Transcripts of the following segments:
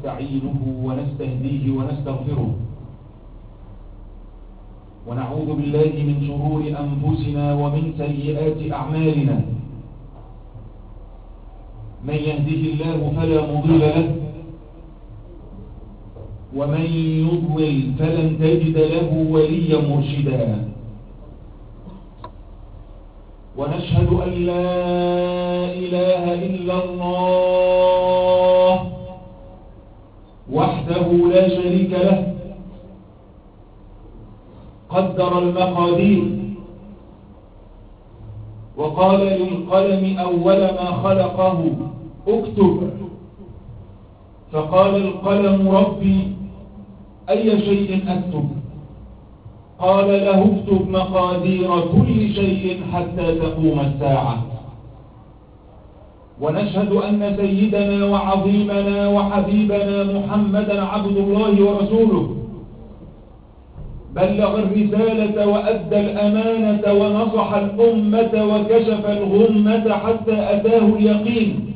ونستعينه ونستهديه ونستغفره، ونعوذ بالله من شرور أنفسنا ومن سيئات أعمالنا. من يهده الله فلا مضل له، ومن يضلل فلن تجد له وليا مرشدا. ونشهد أن لا إله إلا الله وحده لا شريك له، قدر المقادير وقال للقلم أول ما خلقه اكتب، فقال القلم ربي أي شيء أكتب؟ قال له اكتب مقادير كل شيء حتى تقوم الساعة. ونشهد أن سيدنا وعظيمنا وحبيبنا محمدا عبد الله ورسوله، بلغ الرسالة وأدى الأمانة ونصح الأمة وكشف الغمة حتى أتاه اليقين،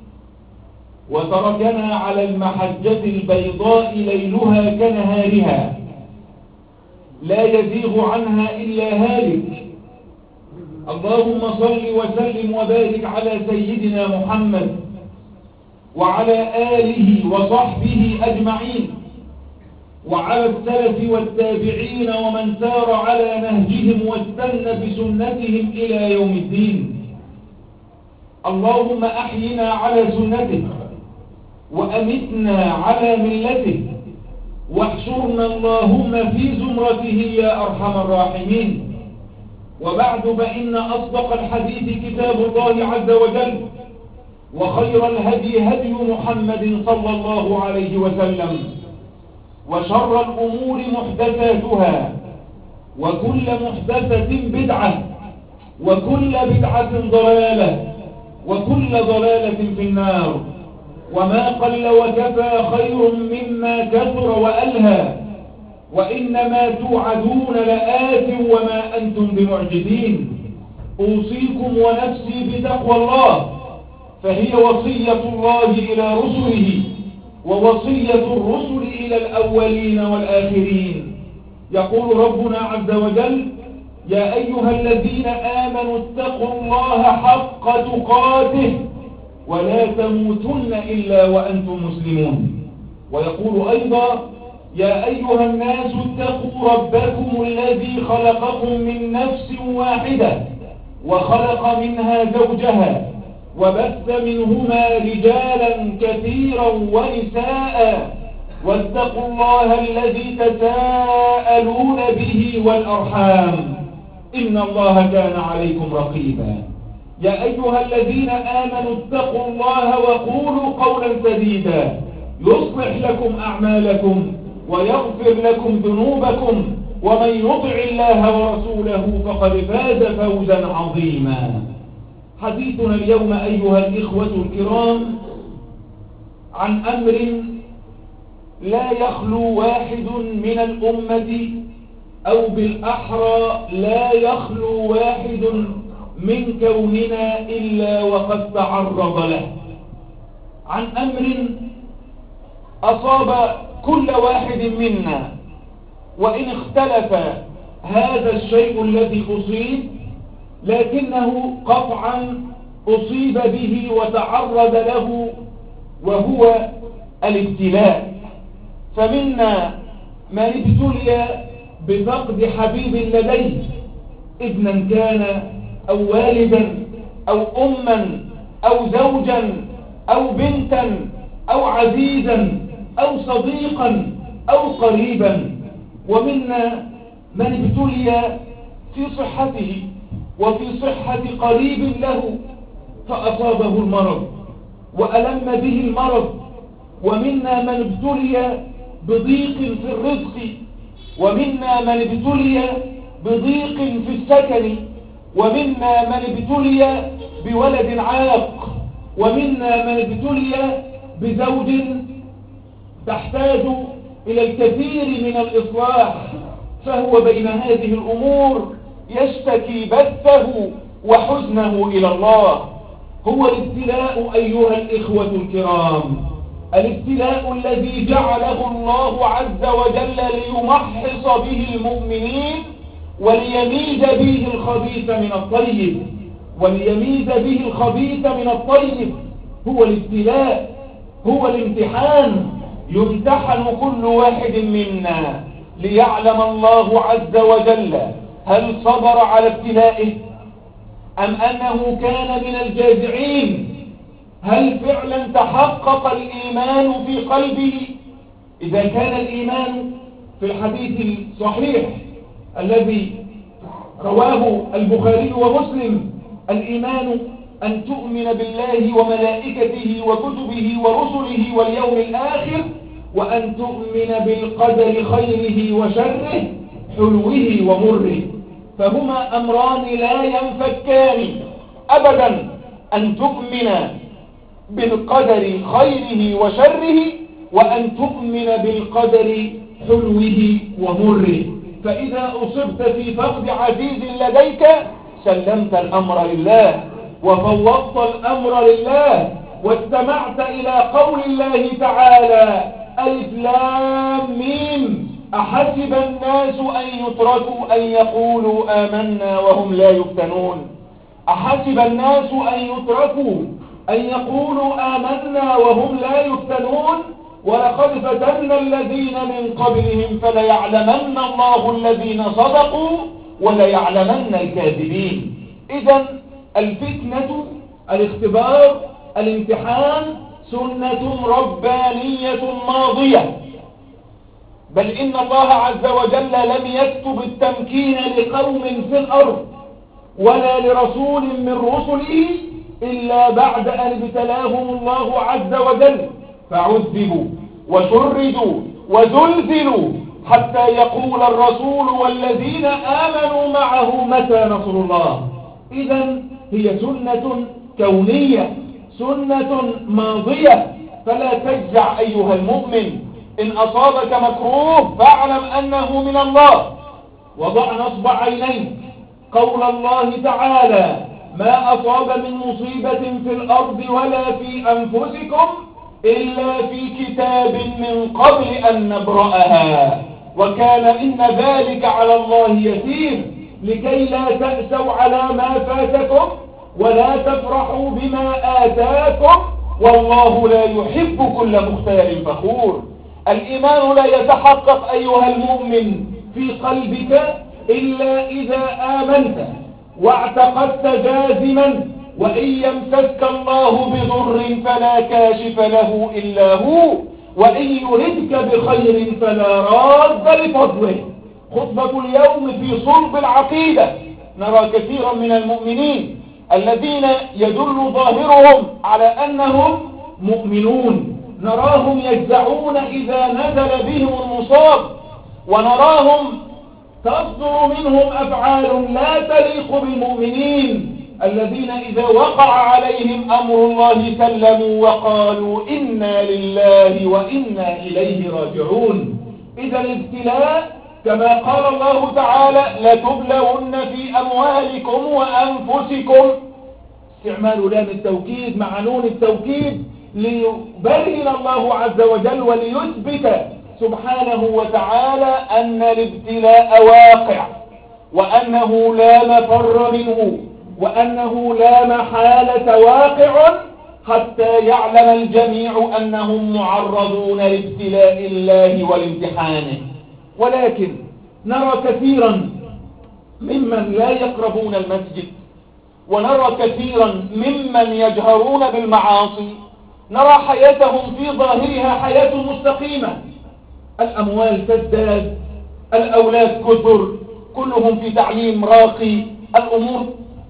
وتركنا على المحجة البيضاء ليلها كنهارها لا يزيغ عنها إلا هالك. اللهم صل وسلم وبارك على سيدنا محمد وعلى آله وصحبه أجمعين، وعلى السلف والتابعين ومن سار على نهجهم واستنى بسنتهم إلى يوم الدين. اللهم أحينا على سنته وأمتنا على ملته، واحشرنا اللهم في زمرته يا أرحم الراحمين. وبعد، فإن أصدق الحديث كتاب الله عز وجل، وخير الهدي هدي محمد صلى الله عليه وسلم، وشر الأمور محدثاتها، وكل محدثة بدعة، وكل بدعة ضلالة، وكل ضلالة في النار. وما قل وكفى خير مما كثر وألهى، وإنما توعدون لآت وما أنتم بمعجزين. أوصيكم ونفسي بتقوى الله، فهي وصية الله إلى رسله، ووصية الرسل إلى الأولين والآخرين. يقول ربنا عز وجل: يا أيها الذين آمنوا اتقوا الله حق تقاته ولا تموتن إلا وأنتم مسلمون. ويقول أيضا: يا أيها الناس اتقوا ربكم الذي خلقكم من نفس واحدة وخلق منها زوجها وبث منهما رجالا كثيرا ونساء، واتقوا الله الذي تساءلون به والأرحام إن الله كان عليكم رقيبا. يا أيها الذين آمنوا اتقوا الله وقولوا قولا سديدا يصلح لكم أعمالكم ويغفر لكم ذنوبكم، ومن يطع الله ورسوله فقد فاز فوزا عظيما. حديثنا اليوم أيها الإخوة الكرام عن أمر لا يخلو واحد من الأمة، أو بالأحرى لا يخلو واحد من كوننا إلا وقد تعرض له. عن أمر أصاب كل واحد منا، وإن اختلف هذا الشيء الذي أصيب، لكنه قطعا أصيب به وتعرض له، وهو الابتلاء. فمنا من ابتلي بفقد حبيب لديه، ابنا كان أو والدا أو أما أو زوجا أو بنتا أو عزيزا أو صديقا أو قريبا. ومنا من ابتلي في صحته وفي صحة قريب له فأصابه المرض وألم به المرض. ومنا من ابتلي بضيق في الرزق، ومنا من ابتلي بضيق في السكن، ومنا من ابتلي بولد عاق، ومنا من ابتلي بزوج تحتاج إلى الكثير من الإصلاح، فهو بين هذه الأمور يشتكي بثه وحزنه إلى الله. هو الابتلاء أيها الإخوة الكرام، الابتلاء الذي جعله الله عز وجل ليمحص به المؤمنين وليميز به الخبيث من الطيب، وليميز به الخبيث من الطيب. هو الابتلاء، هو الامتحان، يمتحن كل واحد منا ليعلم الله عز وجل هل صبر على ابتلائه أم أنه كان من الجازعين، هل فعلا تحقق الإيمان في قلبه. إذا كان الإيمان في الحديث الصحيح الذي رواه البخاري ومسلم، الإيمان أن تؤمن بالله وملائكته وكتبه ورسله واليوم الآخر، وأن تؤمن بالقدر خيره وشره حلوه ومره، فهما أمران لا ينفكان أبدا، أن تؤمن بالقدر خيره وشره، وأن تؤمن بالقدر حلوه ومره. فإذا أصبت في فقد عزيز لديك سلمت الأمر لله وفوضت الأمر لله واستمعت إلى قول الله تعالى: ألف لام ميم أحسب الناس أن يتركوا أن يقولوا آمنا وهم لا يفتنون. أحسب الناس أن يتركوا أن يقولوا آمنا وهم لا يفتنون ولقد فتنا الذين من قبلهم فليعلمن الله الذين صدقوا وليعلمن الكاذبين. إذن الفتنة، الاختبار، الامتحان سنة ربانية ماضية، بل إن الله عز وجل لم يكتب التمكين لقوم في الأرض ولا لرسول من رسله إلا بعد أن ابتلاهم الله عز وجل فعذبوا وشردوا وزلزلوا حتى يقول الرسول والذين آمنوا معه متى نصر الله. إذن هي سنة كونية، سنة ماضية، فلا تجزع أيها المؤمن. إن أصابك مكروه فاعلم أنه من الله، وضع نصب عينيك قول الله تعالى: ما أصاب من مصيبة في الأرض ولا في أنفسكم إلا في كتاب من قبل أن نبرأها وكان إن ذلك على الله يسير لكي لا تأسوا على ما فاتكم ولا تفرحوا بما آتاكم والله لا يحب كل مختال فخور. الإيمان لا يتحقق أيها المؤمن في قلبك إلا إذا آمنت واعتقدت جازما: وإن يمسك الله بضر فلا كاشف له إلا هو وإن يردك بخير فلا راد لفضله. خطبة اليوم في صلب العقيدة. نرى كثيرا من المؤمنين الذين يدل ظاهرهم على أنهم مؤمنون، نراهم يجزعون إذا نزل بهم المصاب، ونراهم تصدر منهم أفعال لا تليق بالمؤمنين الذين إذا وقع عليهم أمر الله سلموا وقالوا إنا لله وإنا إليه راجعون. إذا الابتلاء كما قال الله تعالى: لتبلون في أموالكم وأنفسكم، استعمال لام التوكيد مع نون التوكيد ليبين الله عز وجل وليثبت سبحانه وتعالى أن الابتلاء واقع وأنه لا مفر منه وأنه لا محالة واقع حتى يعلم الجميع أنهم معرضون لابتلاء الله والامتحانه. ولكن نرى كثيرا ممن لا يقربون المسجد، ونرى كثيرا ممن يجهرون بالمعاصي، نرى حياتهم في ظاهرها حياة مستقيمة، الأموال تزداد، الأولاد كثر، كلهم في تعليم راقي، الأمور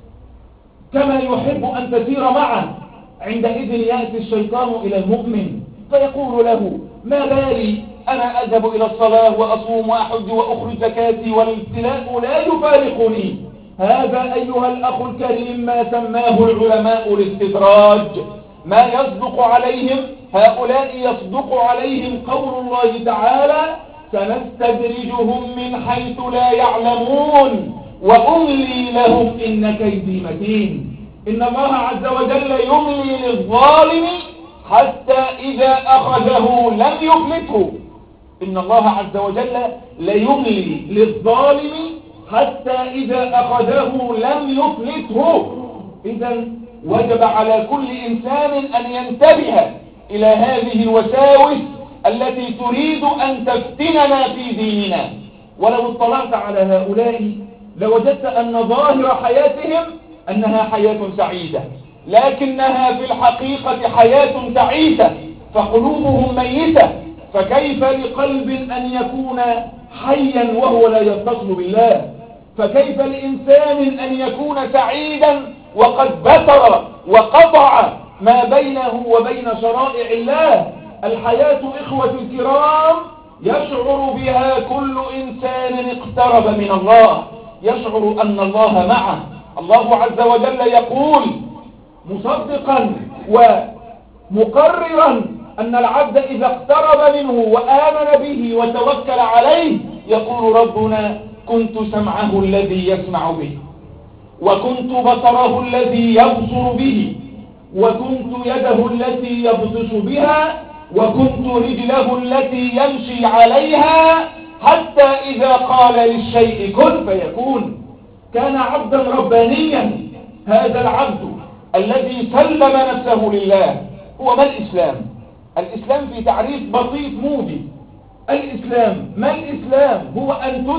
كما يحب أن تسير معه. عندئذ يأتي الشيطان إلى المؤمن فيقول له: ما بالي أنا أذهب إلى الصلاة وأصوم وأحج وأخرج زكاتي والابتلاء لا يفارقني. هذا أيها الأخ الكريم ما سماه العلماء الاستدراج، ما يصدق عليهم هؤلاء يصدق عليهم قول الله تعالى: سنستدرجهم من حيث لا يعلمون وأملي لهم إن كيدي متين. إن الله عز وجل يملي للظالم حتى إذا أخذه لم يفلته. إن الله عز وجل ليملي للظالم حتى إذا أخذه لم يفلته. إذا وجب على كل إنسان أن ينتبه إلى هذه الوساوس التي تريد أن تفتننا في ديننا. ولو اطلعت على هؤلاء لوجدت أن ظاهر حياتهم أنها حياة سعيدة، لكنها في الحقيقة حياة تعيسة، فقلوبهم ميتة. فكيف لقلب أن يكون حيا وهو لا يتصل بالله؟ فكيف لإنسان أن يكون سعيدا وقد بتر وقطع ما بينه وبين شرائع الله؟ الحياة إخوة الكرام يشعر بها كل إنسان اقترب من الله، يشعر أن الله معه. الله عز وجل يقول مصدقا ومقررا أن العبد إذا اقترب منه وآمن به وتوكل عليه يقول ربنا كنت سمعه الذي يسمع به، وكنت بصره الذي يبصر به، وكنت يده التي يبطش بها، وكنت رجله التي يمشي عليها، حتى إذا قال للشيء كن فيكون. كان عبدا ربانيا هذا العبد الذي سلم نفسه لله. هو ما الإسلام؟ الإسلام في تعريف بسيط موجز. الإسلام ما الإسلام؟ هو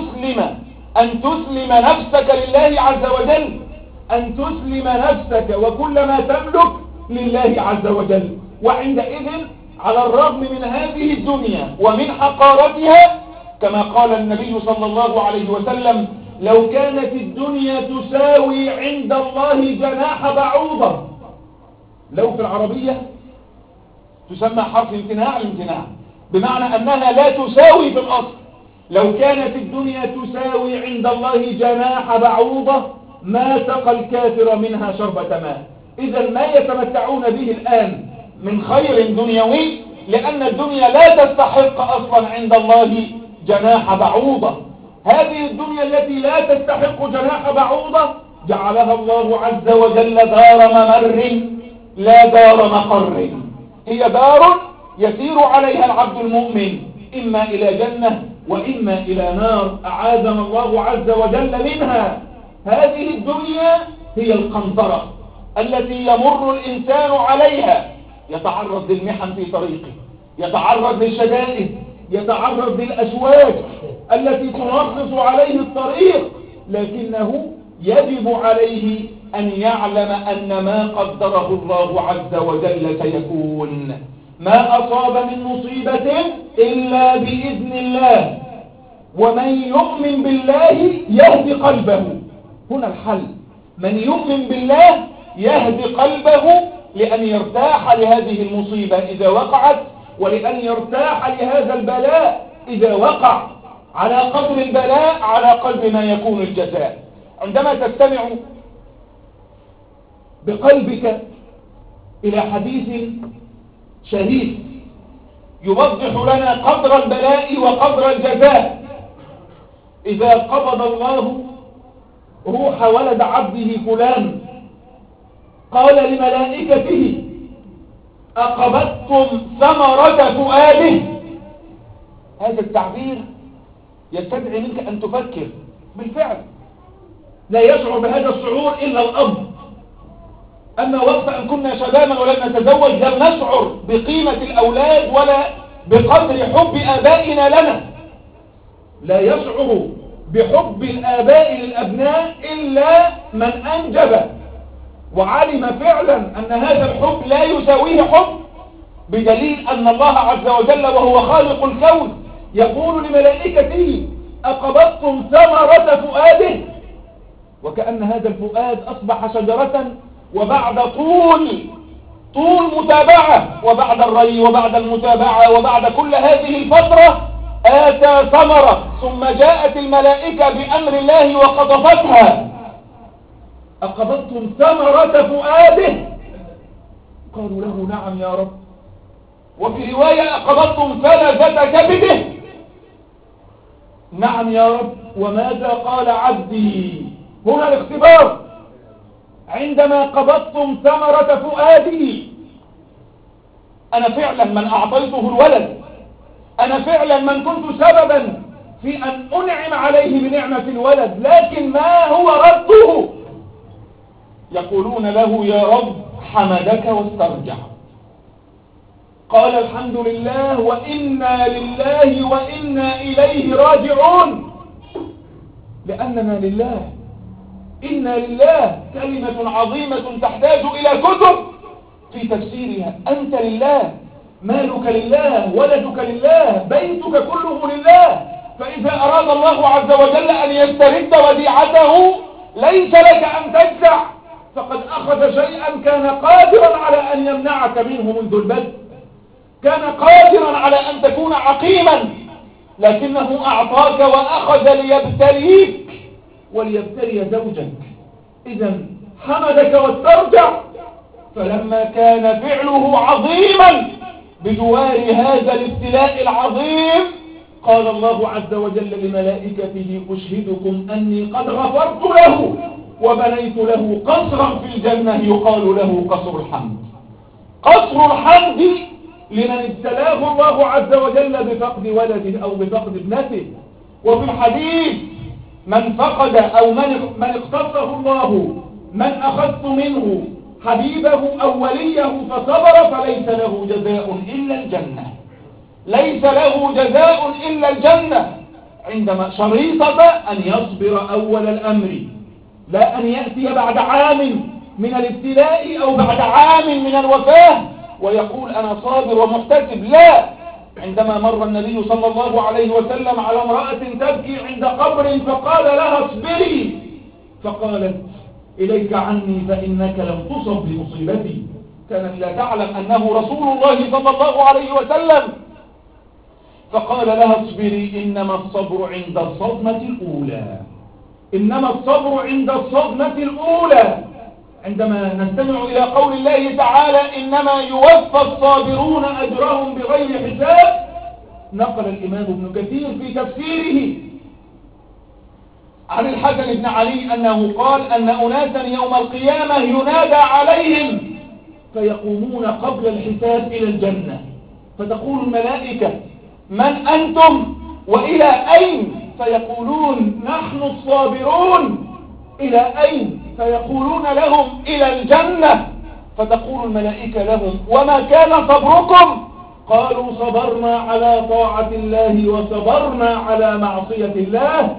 أن تسلم نفسك لله عز وجل، أن تسلم نفسك وكل ما تملك لله عز وجل. وعندئذ على الرغم من هذه الدنيا ومن حقارتها، كما قال النبي صلى الله عليه وسلم لو كانت الدنيا تساوي عند الله جناح بعوضة، لو في العربية تسمى حرف الامتناع، بمعنى أنها لا تساوي في الأصل. لو كانت الدنيا تساوي عند الله جناح بعوضة ما سقى الكافر منها شربة ماء. إذا ما يتمتعون به الآن من خير دنيوي لأن الدنيا لا تستحق أصلا عند الله جناح بعوضة. هذه الدنيا التي لا تستحق جناح بعوضة جعلها الله عز وجل دار ممر لا دار مقر، هي دار يسير عليها العبد المؤمن إما إلى جنة وإما إلى نار، أعاذنا الله عز وجل منها. هذه الدنيا هي القنطرة التي يمر الإنسان عليها، يتعرض للمحن في طريقه، يتعرض للشدائد، يتعرض للأشواك التي تنصص عليه الطريق، لكنه يجب عليه أن يعلم أن ما قدره الله عز وجل سيكون. ما أصاب من مصيبة إلا بإذن الله، ومن يؤمن بالله يهدي قلبه. هنا الحل، من يؤمن بالله يهدي قلبه لأن يرتاح لهذه المصيبة إذا وقعت، ولأن يرتاح لهذا البلاء إذا وقع. على قدر البلاء على قدر ما يكون الجزاء. عندما تستمع بقلبك إلى حديث شريف يوضح لنا قدر البلاء وقدر الجزاء، إذا قبض الله روح ولد عبده فلان قال لملائكته أقبضتم ثمرة فؤاده. هذا التعبير يستدعي منك أن تفكر. بالفعل لا يشعر بهذا الشعور إلا الأب. أما وقت أن كنا شبابا ولم نتزوج لم نشعر بقيمة الأولاد ولا بقدر حب آبائنا لنا. لا يشعر بحب الآباء للأبناء إلا من أنجب وعلم فعلا أن هذا الحب لا يساويه حب، بدليل أن الله عز وجل وهو خالق الكون يقول لملائكته أقبضتم ثمرة فؤاده، وكأن هذا الفؤاد أصبح شجرة، وبعد طول متابعة وبعد الري وبعد المتابعة وبعد كل هذه الفترة آتى ثمرة، ثم جاءت الملائكة بأمر الله وقطفتها. أقبضتم ثمرة فؤاده؟ قالوا له نعم يا رب. وفي رواية أقبضتم فلذة كبده؟ نعم يا رب. وماذا قال عبدي؟ هنا الاختبار. عندما قبضتم ثمرة فؤاده أنا فعلا من أعطيته الولد، أنا فعلا من كنت سببا في أن أنعم عليه بنعمة الولد، لكن ما هو رده؟ يقولون له يا رب حمدك واسترجع. قال الحمد لله وإنا لله وإنا إليه راجعون، لأننا لله، إنا لله كلمة عظيمة تحتاج إلى كتب في تفسيرها. أنت لله، مالك لله، ولدك لله، بيتك كله لله. فإذا أراد الله عز وجل أن يسترد وديعته ليس لك أن تجزع، فقد أخذ شيئا كان قادرا على أن يمنعك منه منذ البدء، كان قادرا على أن تكون عقيما، لكنه أعطاك وأخذ ليبتليك وليبتلي زوجك. إذا حمدك واسترجع. فلما كان فعله عظيما بجوار هذا الابتلاء العظيم، قال الله عز وجل لملائكته أشهدكم أني قد غفرت له وبنيت له قصرا في الجنة يقال له قصر الحمد. قصر الحمد لمن ابتلاه الله عز وجل بفقد ولده أو بفقد ابنته. وفي الحديث من فقد أو من اقتصه الله، من أخذت منه حبيبه أو وليه فصبر فليس له جزاء إلا الجنة، ليس له جزاء إلا الجنة. عندما شريطة أن يصبر أول الأمر، لا أن يأتي بعد عام من الابتلاء أو بعد عام من الوفاة ويقول أنا صابر ومحتسب. لا، عندما مر النبي صلى الله عليه وسلم على امرأة تبكي عند قبر فقال لها اصبري، فقالت إليك عني فإنك لم تصب بمصيبتي. كانت لا تعلم أنه رسول الله صلى الله عليه وسلم. فقال لها اصبري إنما الصبر عند الصدمة الأولى، إنما الصبر عند الصدمة الأولى. عندما نستمع إلى قول الله تعالى إنما يوفى الصابرون أجرهم بغير حساب، نقل الإمام ابن كثير في تفسيره عن الحسن بن علي أنه قال أن أناسا يوم القيامة ينادى عليهم فيقومون قبل الحساب إلى الجنة، فتقول الملائكة من أنتم وإلى أين؟ فيقولون نحن الصابرون. إلى أين؟ فيقولون لهم إلى الجنة. فتقول الملائكة لهم وما كان صبركم؟ قالوا صبرنا على طاعة الله وصبرنا على معصية الله.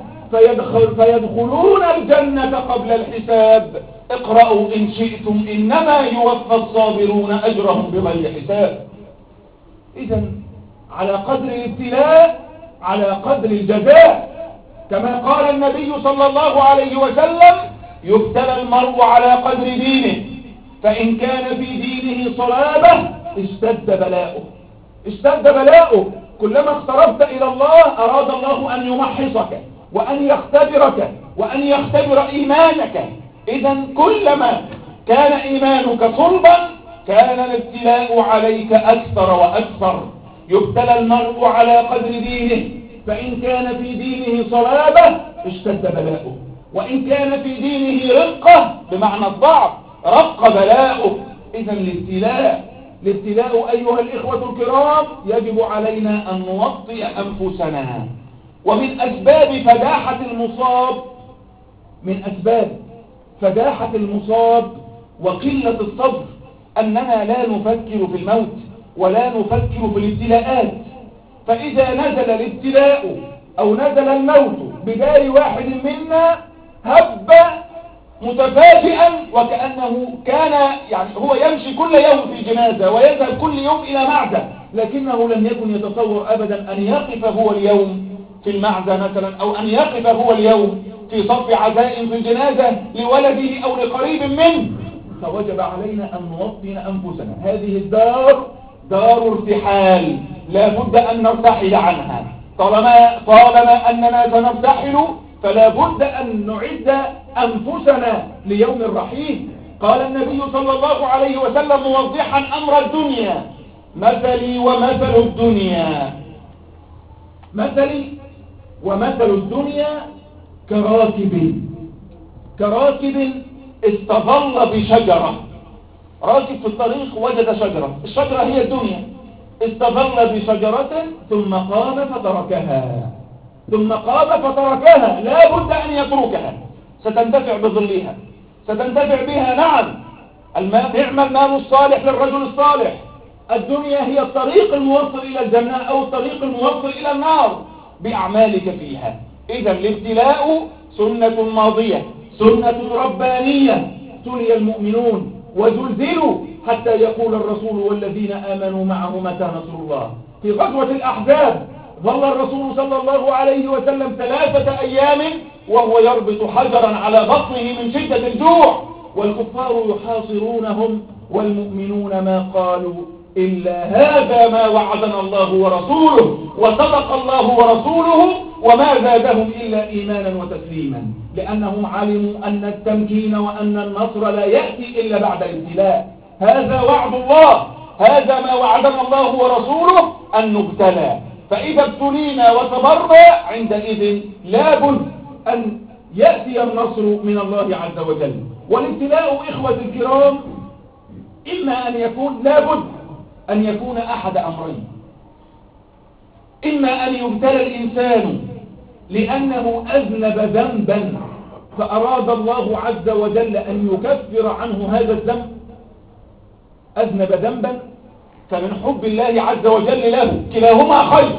فيدخلون الجنة قبل الحساب. اقرأوا إن شئتم إنما يوفى الصابرون أجرهم بغير حساب. إذن على قدر الابتلاء على قدر الجزاء، كما قال النبي صلى الله عليه وسلم يبتلى المرء على قدر دينه، فإن كان في دينه صلابة اشتد بلاؤه. اشتد بلاؤه. كلما اقتربت إلى الله أراد الله أن يمحصك وأن يختبرك وأن يختبر إيمانك. إذن كلما كان إيمانك صلبا كان الابتلاء عليك أكثر وأكثر. يبتلى المرء على قدر دينه، فإن كان في دينه صلابة اشتد بلاؤه، وإن كان في دينه رقة بمعنى الضعف رق بلاؤه. إذن الابتلاء أيها الإخوة الكرام يجب علينا أن نوطئ أنفسنا. ومن أسباب فداحة المصاب، من أسباب فداحة المصاب وقلة الصبر أننا لا نفكر في الموت ولا نفكر في الابتلاءات. فإذا نزل الابتلاء أو نزل الموت بدار واحد منا هب متفاجئا وكأنه كان هو يمشي كل يوم في جنازة ويذهب كل يوم إلى معزة، لكنه لم يكن يتصور أبدا أن يقف هو اليوم في المعزة مثلا، أو أن يقف هو اليوم في صف عزاء في جنازة لولده أو لقريب منه. فوجب علينا أن نوطن أنفسنا. هذه الدار دار ارتحال، لا بد أن نرتحل عنها. طالما أننا سنرتحل فلا بد أن نعد أنفسنا ليوم الرحيل. قال النبي صلى الله عليه وسلم موضحا أمر الدنيا مثلي ومثل الدنيا، مثلي ومثل الدنيا كراكب استظل بشجرة، راكب في الطريق وجد شجرة، الشجرة هي الدنيا، استظل بشجرة ثم قام فتركها، لا بد أن يتركها، ستنتفع بظلها، ستنتفع بها. نعم، نعم المال الصالح للرجل الصالح. الدنيا هي الطريق الموصل إلى الجنة أو الطريق الموصل إلى النار بأعمالك فيها. إذا الابتلاء سنة ماضية، سنة ربانية، ابتلي المؤمنون وزلزلوا حتى يقول الرسول والذين آمنوا معه متى نصر الله. في غزوة الأحزاب ظل الرسول صلى الله عليه وسلم 3 أيام وهو يربط حجرا على بطنه من شدة الجوع، والكفار يحاصرونهم والمؤمنون ما قالوا إلا هذا ما وعدنا الله ورسوله وصدق الله ورسوله وما زادهم إلا إيمانا وتسليما، لأنهم علموا أن التمكين وأن النصر لا يأتي إلا بعد الابتلاء. هذا وعد الله، هذا ما وعدنا الله ورسوله أن نبتلى، فإذا ابتلينا وصبرنا عندئذ لابد أن يأتي النصر من الله عز وجل. والابتلاء إخوة الكرام إما أن يكون، لابد أن يكون أحد أمرين: إما أن يبتلى الإنسان لأنه أذنب ذنبا فأراد الله عز وجل أن يكفر عنه هذا الذنب، أذنب ذنبا فمن حب الله عز وجل له، كلاهما خير،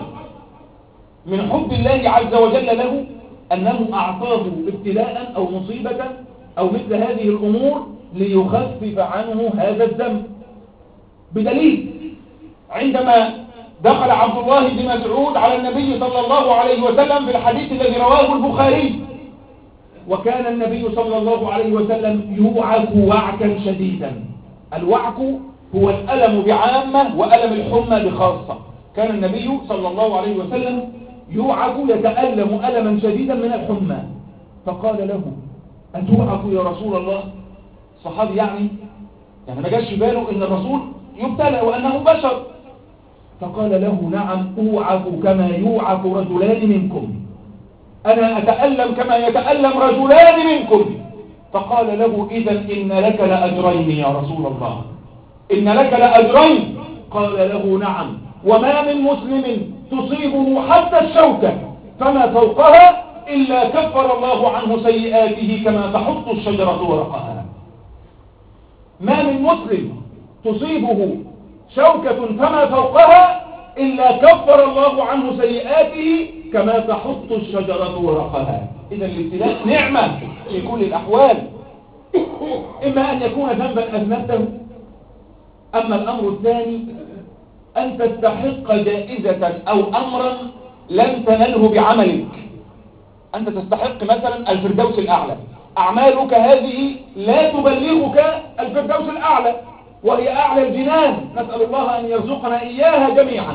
من حب الله عز وجل له أنه أعطاه ابتلاء أو مصيبة أو مثل هذه الأمور ليخفف عنه هذا الذنب. بدليل عندما دخل عبد الله بن مسعود على النبي صلى الله عليه وسلم في الحديث الذي رواه البخاري، وكان النبي صلى الله عليه وسلم يوعك وعكا شديدا. الوعك هو الألم بعامة وألم الحمى بخاصة. كان النبي صلى الله عليه وسلم يوعك، يتألم ألما شديدا من الحمى، فقال له: أتوعك يا رسول الله؟ الصحابي يعني ما جاش باله ان الرسول يبتلى وانه بشر، فقال له: نعم اوعك كما يوعك رجلان منكم، انا اتألم كما يتألم رجلان منكم. فقال له: اذا ان لك لاجرين يا رسول الله، ان لك لاجرين. قال له: نعم، وما من مسلم تصيبه حتى الشوكة فما فوقها إلا كفر الله عنه سيئاته كما تحط الشجرة ورقها. ما من مسلم تصيبه شوكة فما فوقها إلا كفر الله عنه سيئاته كما تحط الشجرة ورقها. إذا الابتلاء نعمة في كل الأحوال، إما أن يكون ذنبا أذنبته، أما الأمر الثاني أن تستحق جائزة أو أمرا لن تنله بعملك. أنت تستحق مثلا الفردوس الأعلى، أعمالك هذه لا تبلغك الفردوس الأعلى وهي أعلى الجنان، نسأل الله أن يرزقنا إياها جميعا.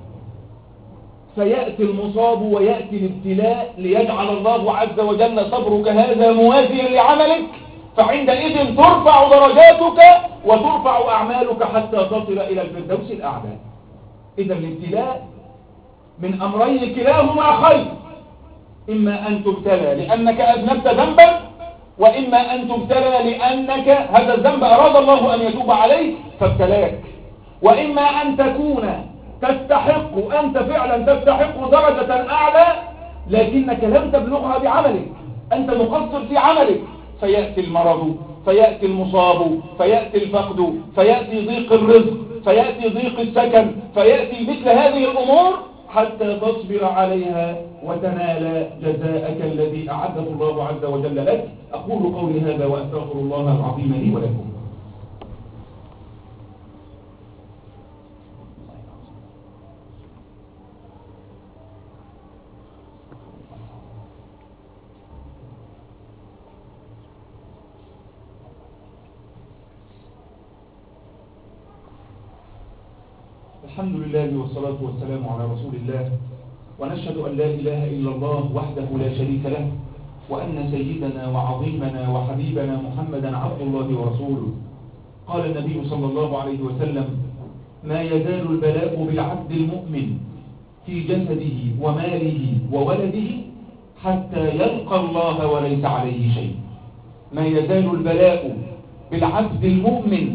فيأتي المصاب ويأتي الابتلاء ليجعل الله عز وجل صبرك هذا موازيا لعملك، فعندئذ ترفع درجاتك وترفع أعمالك حتى تصل إلى الفردوس الأعلى. إذا الابتلاء من أمرين كلاهما خير: إما أن تبتلى لأنك أذنبت ذنبا، وإما أن تبتلى لأنك هذا الذنب أراد الله أن يتوب عليه فابتلاك، وإما أن تكون تستحق، أنت فعلا تستحق درجة أعلى لكنك لم تبلغها بعملك، أنت مقصر في عملك، فيأتي المرض، فيأتي المصاب، فيأتي الفقد، فيأتي ضيق الرزق، فيأتي ضيق السكن، فيأتي مثل هذه الأمور حتى تصبر عليها وتنال جزاءك الذي أعده الله عز وجل لك. أقول قولي هذا وأستغفر الله العظيم لي ولكم. الحمد لله والصلاة والسلام على رسول الله، ونشهد أن لا إله إلا الله وحده لا شريك له، وأن سيدنا وعظيمنا وحبيبنا محمدا عبد الله ورسوله. قال النبي صلى الله عليه وسلم: ما يزال البلاء بالعبد المؤمن في جسده وماله وولده حتى يلقى الله وليس عليه شيء. ما يزال البلاء بالعبد المؤمن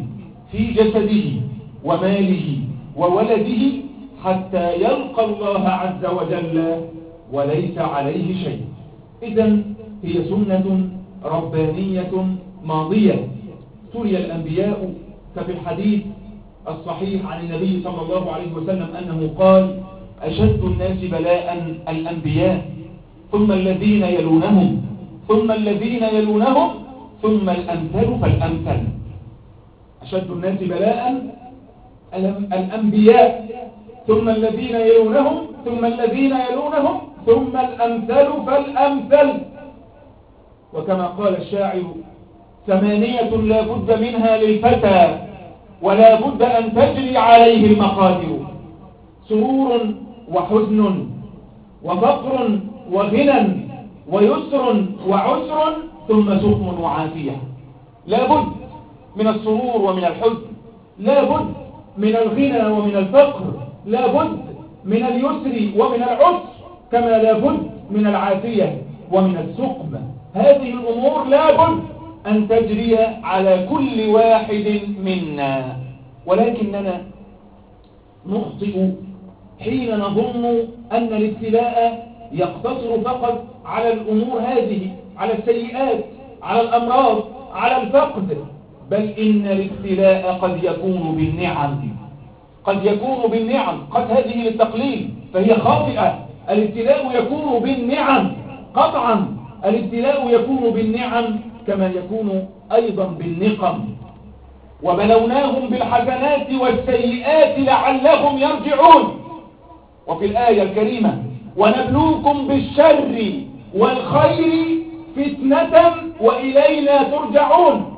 في جسده وماله وولده حتى يلقى الله عز وجل وليس عليه شيء. إذن هي سنة ربانية ماضية سري الأنبياء. ففي الحديث الصحيح عن النبي صلى الله عليه وسلم أنه قال: أشد الناس بلاء الأنبياء، ثم الذين يلونهم، ثم الذين يلونهم، ثم الأمثل فالأمثل. أشد الناس بلاء الأنبياء، ثم الذين يلونهم، ثم الذين يلونهم، ثم الأمثل فالأمثل. وكما قال الشاعر: 8 لا بد منها للفتى ولا بد أن تجري عليه المقادر: سرور وحزن وفقر وغنى ويسر وعسر ثم سقم وعافية. لا بد من السرور ومن الحزن، لا بد من الغنى ومن الفقر، لا بد من اليسر ومن العسر، كما لا بد من العافية ومن السقم. هذه الأمور لا بد أن تجري على كل واحد منا، ولكننا نخطئ حين نظن أن الابتلاء يقتصر فقط على الأمور هذه، على السيئات، على الأمراض، على الفقد، بل إن الابتلاء قد يكون بالنعم، قد يكون بالنعم. قد هذه للتقليل فهي خاطئة. الابتلاء يكون بالنعم قطعا، الابتلاء يكون بالنعم كما يكون أيضا بالنقم. وبلوناهم بالحسنات والسيئات لعلهم يرجعون. وفي الآية الكريمة: ونبلوكم بالشر والخير فتنة وإلينا ترجعون.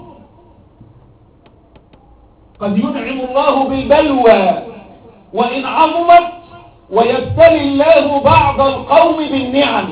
قد ينعم الله بالبلوى وإن عظمت، ويبتلي الله بعض القوم بالنعم.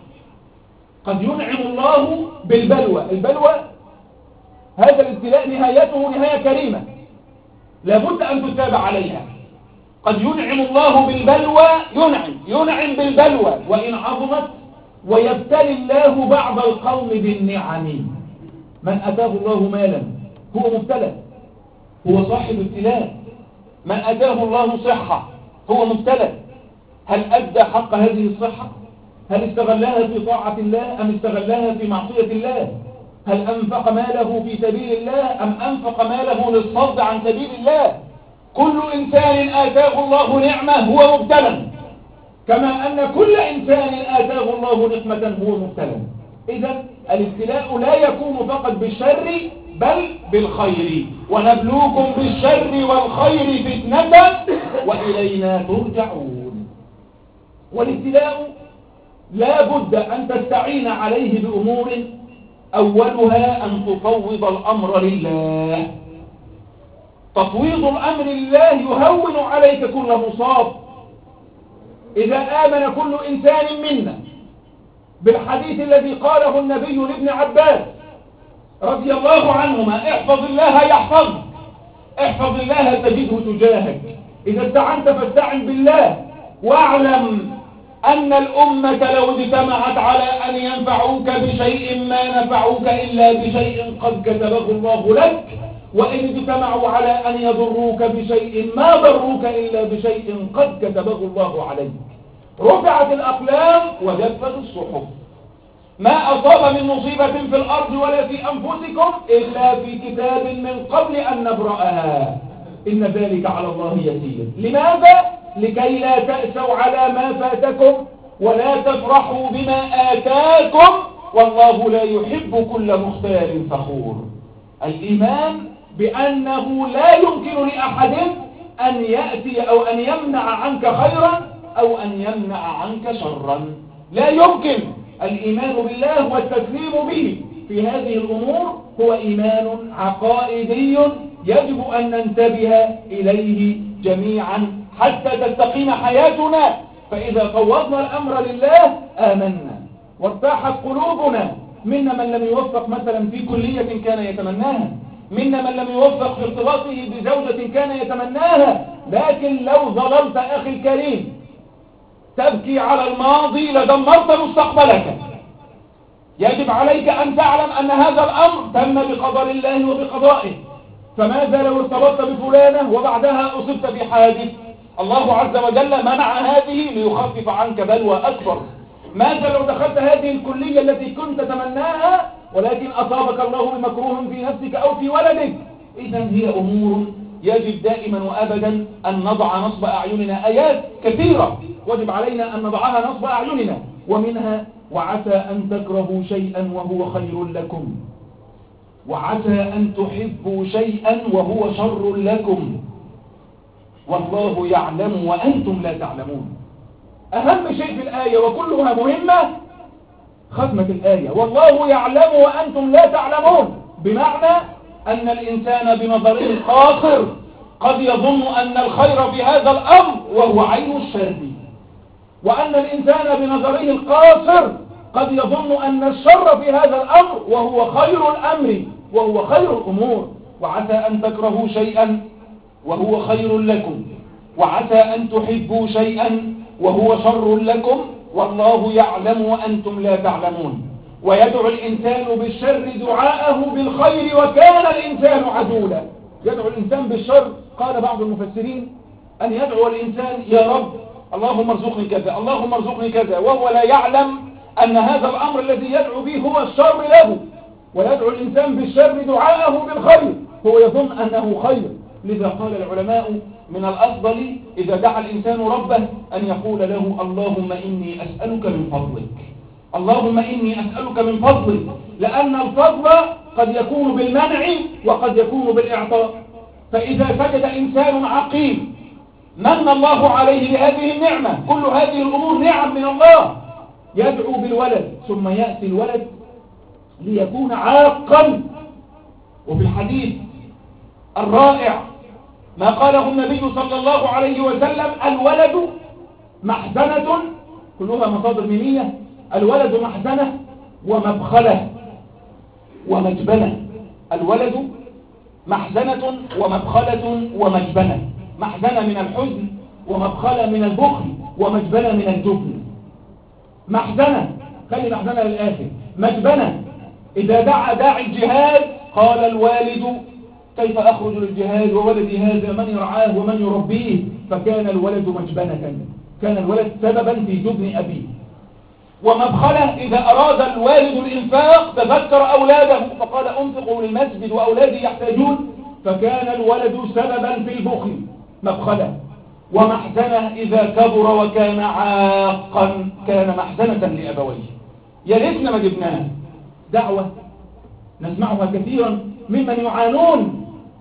قد ينعم الله بالبلوى. البلوى هذا الابتلاء نهايته نهاية كريمة لابد أن تتابع عليها. قد ينعم الله بالبلوى، ينعم بالبلوى وإن عظمت، ويبتلي الله بعض القوم بالنعم. من أتاه الله مالا هو مبتلى، هو صاحب ابتلاء. من أتاه الله صحة هو مبتلى. هل أدى حق هذه الصحة؟ هل استغلها في طاعة الله أم استغلها في معصية الله؟ هل أنفق ماله في سبيل الله أم أنفق ماله للصد عن سبيل الله؟ كل إنسان آتاه الله نعمة هو مبتلى، كما أن كل إنسان آتاه الله نقمة هو مبتلى. إذن الابتلاء لا يكون فقط بالشر بل بالخير. ونبلوكم بالشر والخير فتنة وإلينا ترجعون. والابتلاء لا بد أن تستعين عليه بأمور، أولها أن تفوض الأمر لله. تفويض الأمر لله يهون عليك كل مصاب. إذا آمن كل إنسان منا بالحديث الذي قاله النبي لابن عباس رضي الله عنهما: احفظ الله يحفظك، احفظ الله تجده تجاهك. إذا استعنت فاستعن بالله، واعلم أن الأمة لو اجتمعت على أن ينفعوك بشيء ما نفعوك إلا بشيء قد كتبه الله لك، وإن اجتمعوا على أن يضروك بشيء ما ضروك إلا بشيء قد كتبه الله عليك. رفعت الأقلام وجفت الصحف. ما أصاب من مصيبة في الأرض ولا في أنفسكم إلا في كتاب من قبل أن نبرأها، إن ذلك على الله يسير. لماذا؟ لكي لا تأسوا على ما فاتكم ولا تفرحوا بما آتاكم، والله لا يحب كل مختال فخور. الإيمان بأنه لا يمكن لأحد أن يأتي أو أن يمنع عنك خيرا أو أن يمنع عنك شرا، لا يمكن. الإيمان بالله والتسليم به في هذه الأمور هو إيمان عقائدي يجب أن ننتبه إليه جميعا حتى تستقيم حياتنا. فإذا فوضنا الأمر لله آمنا وارتاحت قلوبنا. منا من لم يوفق مثلا في كلية كان يتمناها، منا من لم يوفق في ارتباطه بزوجة كان يتمناها. لكن لو ظللت أخي الكريم تبكي على الماضي لدمرت مستقبلك. يجب عليك أن تعلم أن هذا الأمر تم بقدر الله وبقضائه. فماذا لو ارتبطت بفلانة وبعدها أصبت بحادث؟ الله عز وجل منع هذه ليخفف عنك بلوى أكبر. ماذا لو دخلت هذه الكلية التي كنت تمناها ولكن أصابك الله بمكروه في نفسك أو في ولدك؟ إذا هي أمور يجب دائما وأبدا أن نضع نصب أعيننا. آيات كثيرة واجب علينا أن نضعها نصب أعيننا، ومنها وعسى أن تكرهوا شيئا وهو خير لكم، وعسى أن تحبوا شيئا وهو شر لكم، والله يعلم وأنتم لا تعلمون. أهم شيء في الآية وكلها مهمة ختمة الآية، والله يعلم وأنتم لا تعلمون، بمعنى أن الإنسان بنظره القاصر قد يظن أن الخير في هذا الأمر وهو عين الشر، وأن الإنسان بنظره القاصر قد يظن أن الشر في هذا الأمر وهو خير الأمر وهو خير الأمور. وعسى أن تكرهوا شيئا وهو خير لكم، وعسى أن تحبوا شيئا وهو شر لكم، والله يعلم وأنتم لا تعلمون. ويدعو الإنسان بالشر دعاءه بالخير وكان الإنسان عجولا. يدعو الإنسان بالشر، قال بعض المفسرين أن يدعو الإنسان يا رب اللهم ارزقني كذا اللهم ارزقني كذا، وهو لا يعلم أن هذا الأمر الذي يدعو به هو الشر له. ويدعو الإنسان بالشر دعاءه بالخير، هو يظن أنه خير. لذا قال العلماء من الأفضل إذا دعا الإنسان ربه أن يقول له اللهم إني أسألك من فضلك، اللهم إني أسألك من فضلك، لأن الفضل قد يكون بالمنع وقد يكون بالإعطاء. فإذا سجد إنسان عقيم من الله عليه بهذه النعمة، كل هذه الأمور نعم من الله، يدعو بالولد ثم يأتي الولد ليكون عاقا. وفي الحديث الرائع ما قاله النبي صلى الله عليه وسلم الولد محزنة، كلها مصادر ميمية، الولد محزنة ومبخلة ومجبنة. الولد محزنة ومبخلة ومجبنة، محزنة من الحزن ومبخلة من البخل ومجبنة من الجبن. محزنة، خلي محزنة للآخر. مجبنة، إذا دعا داعي الجهاد قال الوالد كيف أخرج للجهاد وولدي هذا من يرعاه ومن يربيه؟ فكان الولد مجبنة، كان الولد سببا في جبن أبيه. ومبخلة، إذا أراد الوالد الإنفاق تذكر أولاده فقال أنفقوا للمسجد وأولادي يحتاجون، فكان الولد سببا في البخل، مبخلة. ومحزنة، إذا كبر وكان عاقا كان محزنة لأبويه. يا ريتنا ما جبناها. دعوة نسمعها كثيرا ممن يعانون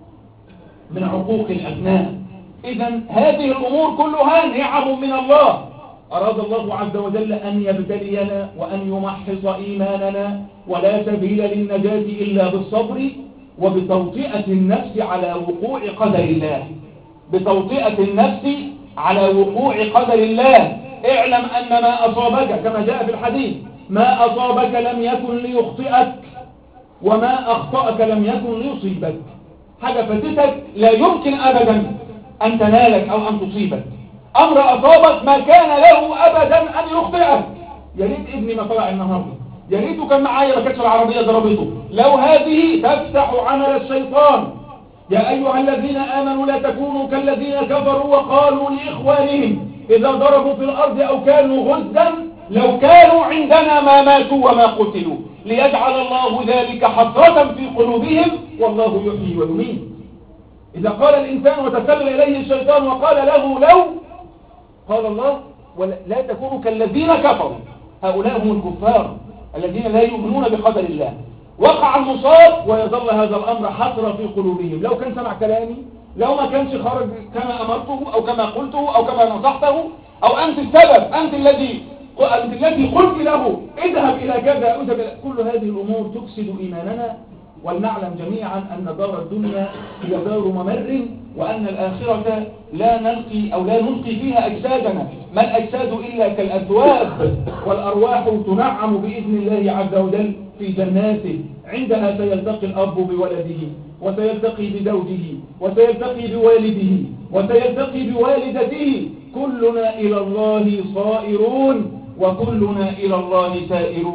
من عقوق الأبناء. إذا هذه الأمور كلها نعم من الله، أراد الله عز وجل أن يبتلينا وأن يمحص إيماننا، ولا سبيل للنجاة إلا بالصبر وبتوطئة النفس على وقوع قدر الله، بتوطئة النفس على وقوع قدر الله. اعلم أن ما أصابك كما جاء في الحديث ما أصابك لم يكن ليخطئك وما أخطأك لم يكن ليصيبك. حاجة فاتتك لا يمكن أبدا أن تنالك أو أن تصيبك، أمر أصابك ما كان له أبدا أن يخطئك. يا ريت ابني ما طلع النهارده، يا ريته كان معايا ما كانتش العربية ضربته. لو هذه تفتح عمل الشيطان. يا أيها الذين آمنوا لا تكونوا كالذين كفروا وقالوا لإخوانهم إذا ضربوا في الأرض أو كانوا غزا لو كانوا عندنا ما ماتوا وما قتلوا ليجعل الله ذلك حسرة في قلوبهم والله يحيي ويميت. إذا قال الإنسان وتسلل إليه الشيطان وقال له لو، قال الله لا تكونوا كالذين كفروا، هؤلاء هم الكفار الذين لا يؤمنون بقدر الله. وقع المصاب ويظل هذا الأمر حسرة في قلوبهم. لو كان سمع كلامي، لو ما كانش خرج كما أمرته أو كما قلته أو كما نصحته، أو أنت السبب، أنت الذي قلت له اذهب إلى كذا، كل هذه الأمور تفسد إيماننا. ولنعلم جميعا أن دار الدنيا هي دار ممر، وأن الآخرة لا نلقي فيها أجسادنا، ما الأجساد إلا كالأثواب، والأرواح تنعم بإذن الله عز وجل في جناته. عندها سيلتقي الأب بولده، وسيلتقي بزوجه، وسيلتقي بوالده، وسيلتقي بوالدته. كلنا إلى الله صائرون وكلنا إلى الله سائرون.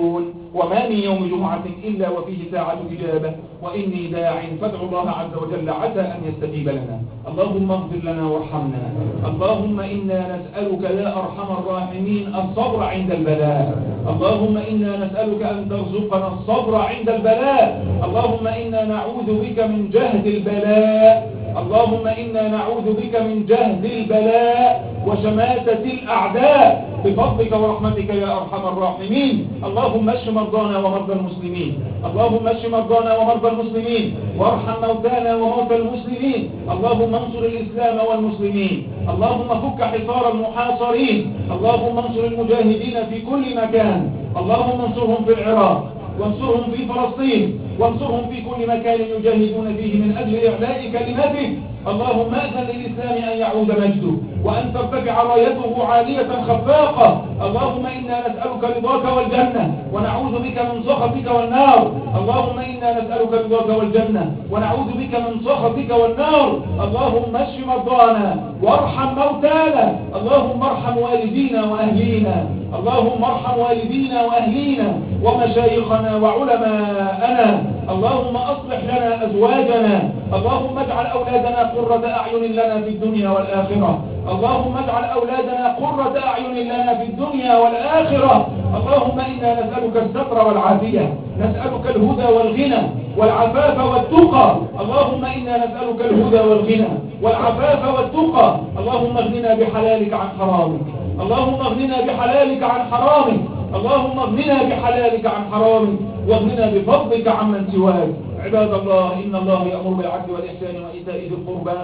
وما من يوم جمعة إلا وفيه ساعة إجابة، وإني داع فادعوا الله عز وجل عسى أن يستجيب لنا. اللهم اغفر لنا وارحمنا. اللهم إنا نسألك يا أرحم الراحمين الصبر عند البلاء. اللهم إنا نسألك أن ترزقنا الصبر عند البلاء. اللهم إنا نعوذ بك من جهد البلاء. اللهم إنا نعوذ بك من جهد البلاء وشماتة الأعداء بفضلك ورحمتك يا أرحم الراحمين. اللهم اشف مرضانا ومرضى المسلمين. اللهم اشف مرضانا ومرضى المسلمين، وارحم موتانا وموتى المسلمين. اللهم انصر الإسلام والمسلمين. اللهم فك حصار المحاصرين. اللهم انصر المجاهدين في كل مكان. اللهم انصرهم في العراق، وانصرهم في فلسطين، وانصرهم في كل مكان يجاهدون فيه من أجل إعلاء كلمته. اللهم أذن للإسلام أن يعود مجده، وأن ترتفع رايته عالية خفاقة. اللهم إنا نسألك رضاك والجنة، ونعوذ بك من سخطك والنار. اللهم إنا نسألك رضاك والجنة، ونعوذ بك من سخطك والنار. اللهم اشف مرضانا وارحم موتانا. اللهم ارحم والدينا وأهلينا. اللهم ارحم والدينا وأهلينا ومشايخنا وعلماءنا. اللهم أصلح لنا أزواجنا. اللهم اجعل أولادنا قرة أعين لنا في الدنيا والآخرة. اللهم اجعل أولادنا قرة أعين لنا في الدنيا والآخرة. اللهم إنا نسألك الستر والعافية، نسألك الهدى والغنى والعفاف والتقى. اللهم إنا نسألك الهدى والغنى والعفاف والتقى. اللهم اغننا بحلالك عن حرامك. اللهم اغننا بحلالك عن حرامك. اللهم اغننا بحلالك عن حرامك، واغننا بفضلك عمن سواك. عباد الله، إن الله يأمر بالعدل والإحسان وإيتاء ذي القربى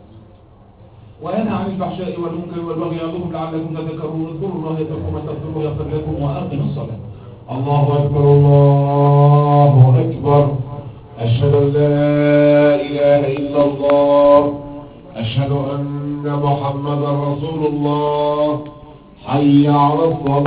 وينهى عن الفحشاء والمنكر والبغي يعظكم لعلكم تذكرون. اذكروا الله يذكركم واستغفروه يغفر لكم وأقيموا الصلاة. الله أكبر الله أكبر. أشهد أن لا إله إلا الله. أشهد أن محمدا رسول الله. حي على الصلاة.